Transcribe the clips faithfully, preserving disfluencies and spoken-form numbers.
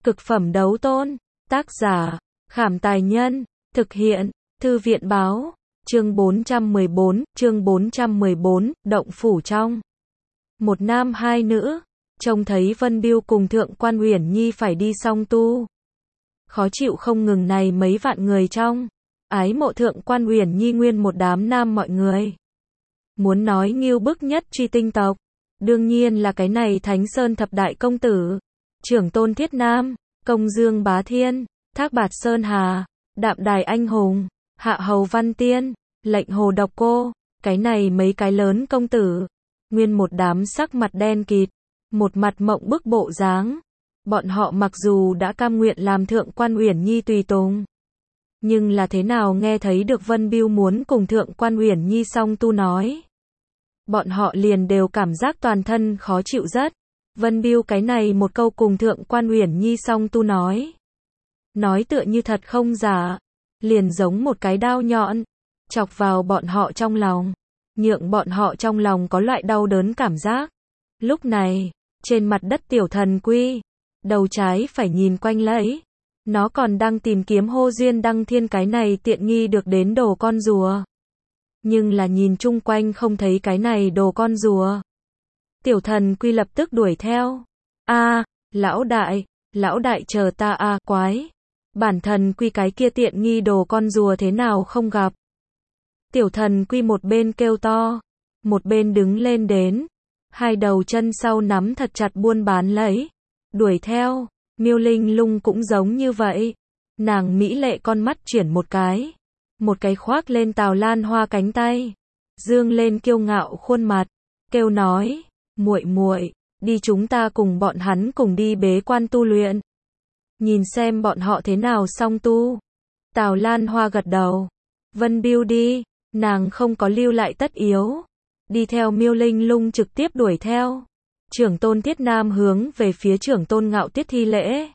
Cực phẩm đấu tôn. Tác giả, Khảm Tài Nhân. Thực hiện, Thư viện Báo. Chương bốn trăm mười bốn, chương bốn trăm mười bốn, động phủ trong. Một nam hai nữ, trông thấy Vân Biêu cùng Thượng Quan Uyển Nhi phải đi song tu. Khó chịu không ngừng này mấy vạn người trong. Ái mộ Thượng Quan Uyển Nhi nguyên một đám nam mọi người. Muốn nói nghiêu bức nhất truy tinh tộc. Đương nhiên là cái này Thánh Sơn thập đại công tử. Trưởng tôn Thiết Nam, Công Dương Bá Thiên, Thác Bạt Sơn Hà, Đạm Đài Anh Hùng, Hạ Hầu Văn Tiên, Lệnh Hồ Độc Cô, cái này mấy cái lớn công tử. Nguyên một đám sắc mặt đen kịt, một mặt mộng bức bộ dáng. Bọn họ mặc dù đã cam nguyện làm Thượng Quan Uyển Nhi tùy tùng, nhưng là thế nào nghe thấy được Vân Biêu muốn cùng Thượng Quan Uyển Nhi song tu nói. Bọn họ liền đều cảm giác toàn thân khó chịu rất. Vân Biêu cái này một câu cùng Thượng Quan Uyển Nhi song tu nói. Nói tựa như thật không giả. Liền giống một cái đao nhọn. Chọc vào bọn họ trong lòng. Nhượng bọn họ trong lòng có loại đau đớn cảm giác. Lúc này, trên mặt đất Tiểu Thần Quy. Đầu trái phải nhìn quanh lấy. Nó còn đang tìm kiếm hô duyên đăng thiên cái này tiện nghi được đến đồ con rùa. Nhưng là nhìn chung quanh không thấy cái này đồ con rùa. Tiểu Thần Quy lập tức đuổi theo. A, à, lão đại, lão đại chờ ta a, à, quái. Bản Thần Quy cái kia tiện nghi đồ con rùa thế nào không gặp. Tiểu Thần Quy một bên kêu to, một bên đứng lên đến. Hai đầu chân sau nắm thật chặt buôn bán lấy. Đuổi theo, Miêu Linh Lung cũng giống như vậy. Nàng mỹ lệ con mắt chuyển một cái. Một cái khoác lên Tào Lan Hoa cánh tay. Dương lên kiêu ngạo khuôn mặt. Kêu nói, muội muội, đi chúng ta cùng bọn hắn cùng đi bế quan tu luyện. Nhìn xem bọn họ thế nào song tu. Tào Lan Hoa gật đầu. Vân Biêu đi, nàng không có lưu lại tất yếu. Đi theo Miêu Linh Lung trực tiếp đuổi theo. Trưởng tôn Thiết Nam hướng về phía trưởng tôn Ngạo Tiết thi lễ.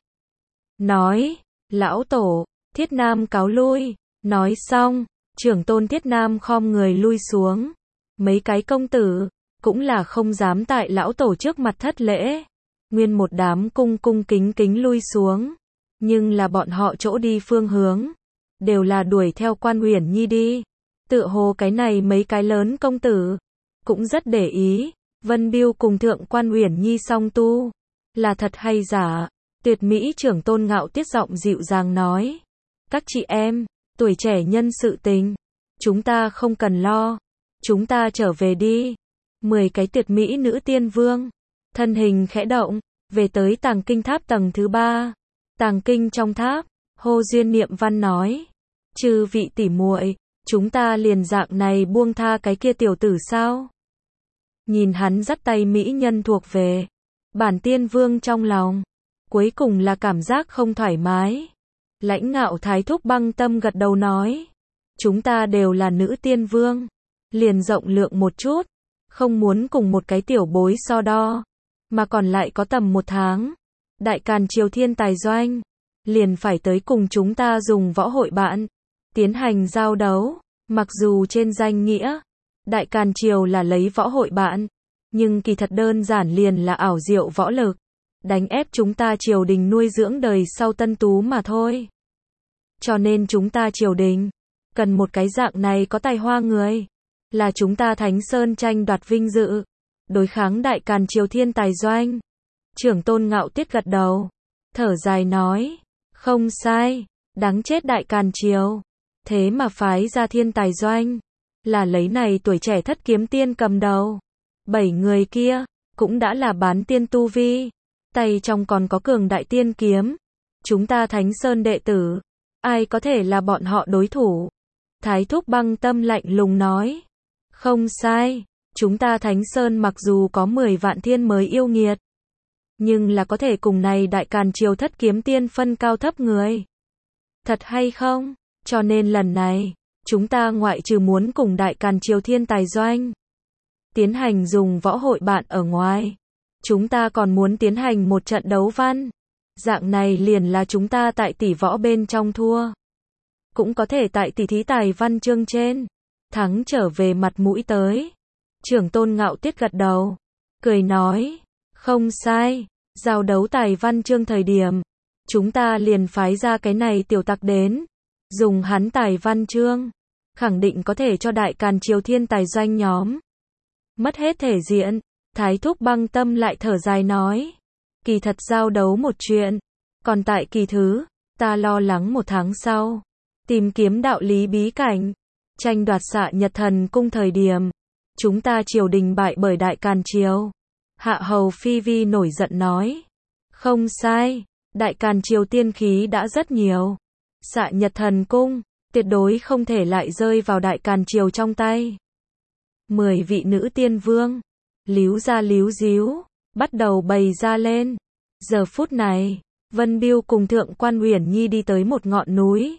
Nói, lão tổ, Thiết Nam cáo lui. Nói xong, trưởng tôn Thiết Nam khom người lui xuống. Mấy cái công tử, cũng là không dám tại lão tổ trước mặt thất lễ. Nguyên một đám cung cung kính kính lui xuống. Nhưng là bọn họ chỗ đi phương hướng. Đều là đuổi theo Quan Uyển Nhi đi. Tựa hồ cái này mấy cái lớn công tử. Cũng rất để ý. Vân Biêu cùng Thượng Quan Uyển Nhi song tu. Là thật hay giả? Tuyệt mỹ trưởng tôn Ngạo Tiết giọng dịu dàng nói. Các chị em, tuổi trẻ nhân sự tình. Chúng ta không cần lo. Chúng ta trở về đi. Mười cái tuyệt mỹ nữ tiên vương. Thân hình khẽ động. Về tới tàng kinh tháp tầng thứ ba. Tàng kinh trong tháp. Hô Duyên Niệm Văn nói. Chư vị tỷ muội, chúng ta liền dạng này buông tha cái kia tiểu tử sao? Nhìn hắn dắt tay mỹ nhân thuộc về. Bản tiên vương trong lòng. Cuối cùng là cảm giác không thoải mái. Lãnh Ngạo Thái Thúc băng tâm gật đầu nói. Chúng ta đều là nữ tiên vương. Liền rộng lượng một chút. Không muốn cùng một cái tiểu bối so đo. Mà còn lại có tầm một tháng. Đại Càn Triều Thiên Tài Doanh. Liền phải tới cùng chúng ta dùng võ hội bạn. Tiến hành giao đấu. Mặc dù trên danh nghĩa. Đại Càn Triều là lấy võ hội bạn. Nhưng kỳ thật đơn giản liền là ảo diệu võ lực. Đánh ép chúng ta triều đình nuôi dưỡng đời sau tân tú mà thôi. Cho nên chúng ta triều đình. Cần một cái dạng này có tài hoa người. Là chúng ta Thánh Sơn tranh đoạt vinh dự. Đối kháng Đại Càn Triều Thiên Tài Doanh. Trưởng tôn Ngạo Tiết gật đầu. Thở dài nói. Không sai. Đáng chết Đại Càn Triều. Thế mà phái ra Thiên Tài Doanh. Là lấy này tuổi trẻ thất kiếm tiên cầm đầu. Bảy người kia. Cũng đã là bán tiên tu vi. Tay trong còn có cường đại tiên kiếm. Chúng ta Thánh Sơn đệ tử. Ai có thể là bọn họ đối thủ. Thái Thúc băng tâm lạnh lùng nói. Không sai. Chúng ta Thánh Sơn mặc dù có mười vạn thiên mới yêu nghiệt. Nhưng là có thể cùng này Đại Càn Triều thất kiếm tiên phân cao thấp người. Thật hay không? Cho nên lần này, chúng ta ngoại trừ muốn cùng Đại Càn Triều Thiên Tài Doanh. Tiến hành dùng võ hội bạn ở ngoài. Chúng ta còn muốn tiến hành một trận đấu văn. Dạng này liền là chúng ta tại tỷ võ bên trong thua. Cũng có thể tại tỷ thí tài văn chương trên. Thắng trở về mặt mũi tới. Trưởng tôn Ngạo Tiết gật đầu. Cười nói. Không sai. Giao đấu tài văn chương thời điểm. chúng ta liền phái ra cái này tiểu tặc đến, dùng hắn tài văn chương, khẳng định có thể cho Đại Càn Triều thiên tài doanh nhóm mất hết thể diện. Thái thúc Băng Tâm lại thở dài nói, kỳ thật giao đấu một chuyện, còn tại kỳ thứ, ta lo lắng một tháng sau, tìm kiếm đạo lý bí cảnh, tranh đoạt Xạ Nhật Thần Cung thời điểm, chúng ta triều đình bại bởi Đại Càn Triều. Hạ hầu Phi Vi nổi giận nói, không sai, Đại Càn Triều tiên khí đã rất nhiều, Xạ Nhật Thần Cung tuyệt đối không thể lại rơi vào Đại Càn Triều trong tay. Mười vị nữ tiên vương, líu ra líu díu, bắt đầu bày ra lên. Giờ phút này, Vân Biêu cùng Thượng Quan Uyển Nhi đi tới một ngọn núi.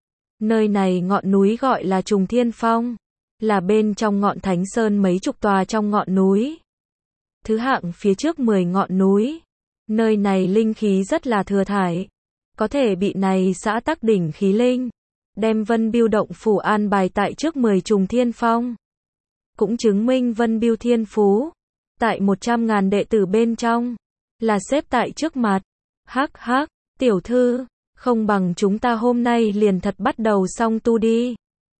Nơi này ngọn núi gọi là Trùng Thiên Phong, là bên trong ngọn Thánh Sơn mấy chục tòa trong ngọn núi. Thứ hạng phía trước mười ngọn núi. Nơi này linh khí rất là thừa thải, có thể bị này xã tắc đỉnh khí linh, đem Vân Biêu động phủ an bài tại trước mười Trùng Thiên Phong. Cũng chứng minh Vân Biêu thiên phú, tại một trăm ngàn đệ tử bên trong, là xếp tại trước mặt. Hắc hắc, tiểu thư, không bằng chúng ta hôm nay liền thật bắt đầu xong tu đi.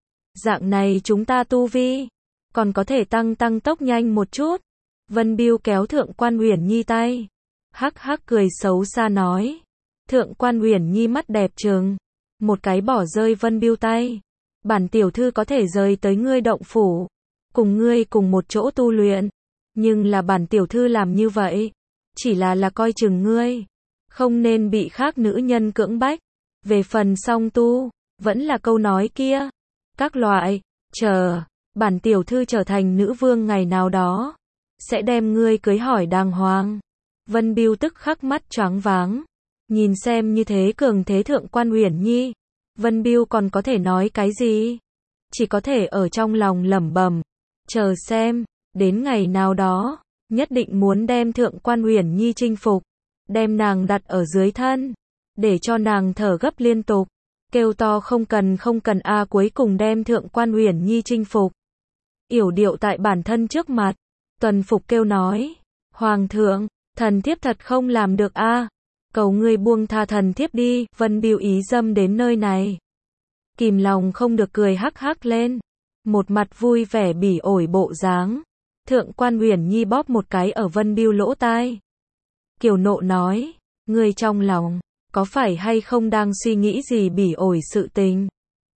Dạng này chúng ta tu vi, còn có thể tăng tăng tốc nhanh một chút. Vân Biêu kéo Thượng Quan Uyển Nhi tay. Hắc hắc cười xấu xa nói. Thượng Quan Uyển Nhi mắt đẹp trừng, một cái bỏ rơi Vân Biêu tay. Bản tiểu thư có thể rời tới ngươi động phủ, cùng ngươi cùng một chỗ tu luyện. Nhưng là bản tiểu thư làm như vậy, chỉ là là coi chừng ngươi, không nên bị khác nữ nhân cưỡng bách. Về phần song tu, vẫn là câu nói kia. Các loại, chờ, bản tiểu thư trở thành nữ vương ngày nào đó, sẽ đem ngươi cưới hỏi đàng hoàng. Vân Biêu tức khắc mắt choáng váng, nhìn xem như thế cường thế Thượng Quan Uyển Nhi, Vân Biêu còn có thể nói cái gì? Chỉ có thể ở trong lòng lẩm bẩm, chờ xem, đến ngày nào đó, nhất định muốn đem Thượng Quan Uyển Nhi chinh phục, đem nàng đặt ở dưới thân, để cho nàng thở gấp liên tục, kêu to không cần không cần a cuối cùng đem Thượng Quan Uyển Nhi chinh phục. Yểu điệu tại bản thân trước mặt, tuần phục kêu nói, Hoàng thượng, thần thiếp thật không làm được a, cầu ngươi buông tha thần thiếp đi. Vân Biêu ý dâm đến nơi này, kìm lòng không được cười hắc hắc lên, một mặt vui vẻ bỉ ổi bộ dáng. Thượng Quan Uyển Nhi bóp một cái ở Vân Biêu lỗ tai, kiều nộ nói, ngươi trong lòng có phải hay không đang suy nghĩ gì bỉ ổi sự tình?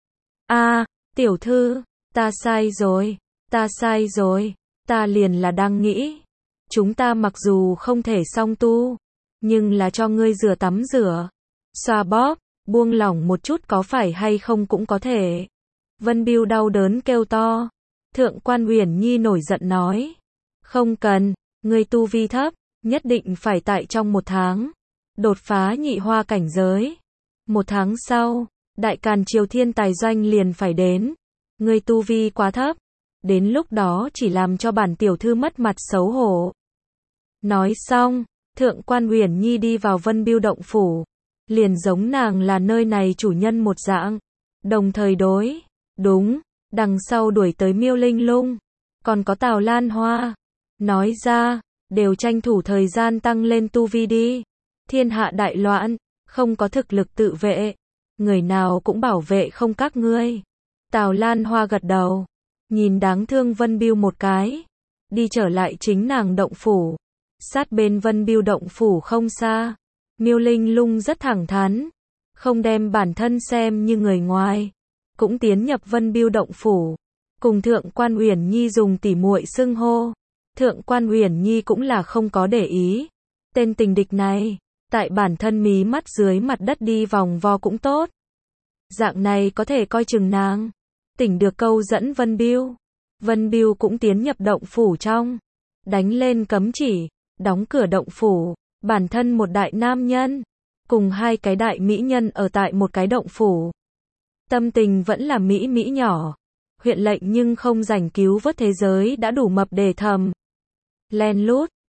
A, tiểu thư, ta sai rồi, ta sai rồi, ta liền là đang nghĩ, chúng ta mặc dù không thể song tu, nhưng là cho ngươi rửa tắm rửa, xoa bóp, buông lỏng một chút có phải hay không cũng có thể. Vân Biêu đau đớn kêu to. Thượng Quan Uyển Nhi nổi giận nói, không cần, ngươi tu vi thấp, nhất định phải tại trong một tháng đột phá nhị hoa cảnh giới. Một tháng sau, Đại Càn Triều thiên tài doanh liền phải đến, ngươi tu vi quá thấp, đến lúc đó chỉ làm cho bản tiểu thư mất mặt xấu hổ. Nói xong, Thượng Quan Uyển Nhi đi vào Vân Biêu động phủ, liền giống nàng là nơi này chủ nhân một dạng, đồng thời đối, đúng, đằng sau đuổi tới Miêu Linh Lung, còn có Tào Lan Hoa, nói ra, đều tranh thủ thời gian tăng lên tu vi đi, thiên hạ đại loạn, không có thực lực tự vệ, người nào cũng bảo vệ không các ngươi. Tào Lan Hoa gật đầu, nhìn đáng thương Vân Biêu một cái, đi trở lại chính nàng động phủ. Sát bên Vân Biêu động phủ không xa, Miêu Linh Lung rất thẳng thắn, không đem bản thân xem như người ngoài, cũng tiến nhập Vân Biêu động phủ, cùng Thượng Quan Uyển Nhi dùng tỉ muội xưng hô. Thượng Quan Uyển Nhi cũng là không có để ý, tên tình địch này, tại bản thân mí mắt dưới mặt đất đi vòng vo cũng tốt. Dạng này có thể coi chừng nàng, tỉnh được câu dẫn Vân Biêu. Vân Biêu cũng tiến nhập động phủ trong, đánh lên cấm chỉ, đóng cửa động phủ, bản thân một đại nam nhân, cùng hai cái đại mỹ nhân ở tại một cái động phủ. Tâm tình vẫn là mỹ mỹ nhỏ, huyện lệnh nhưng không rảnh cứu vớt thế giới đã đủ mập để thầm. Len lút,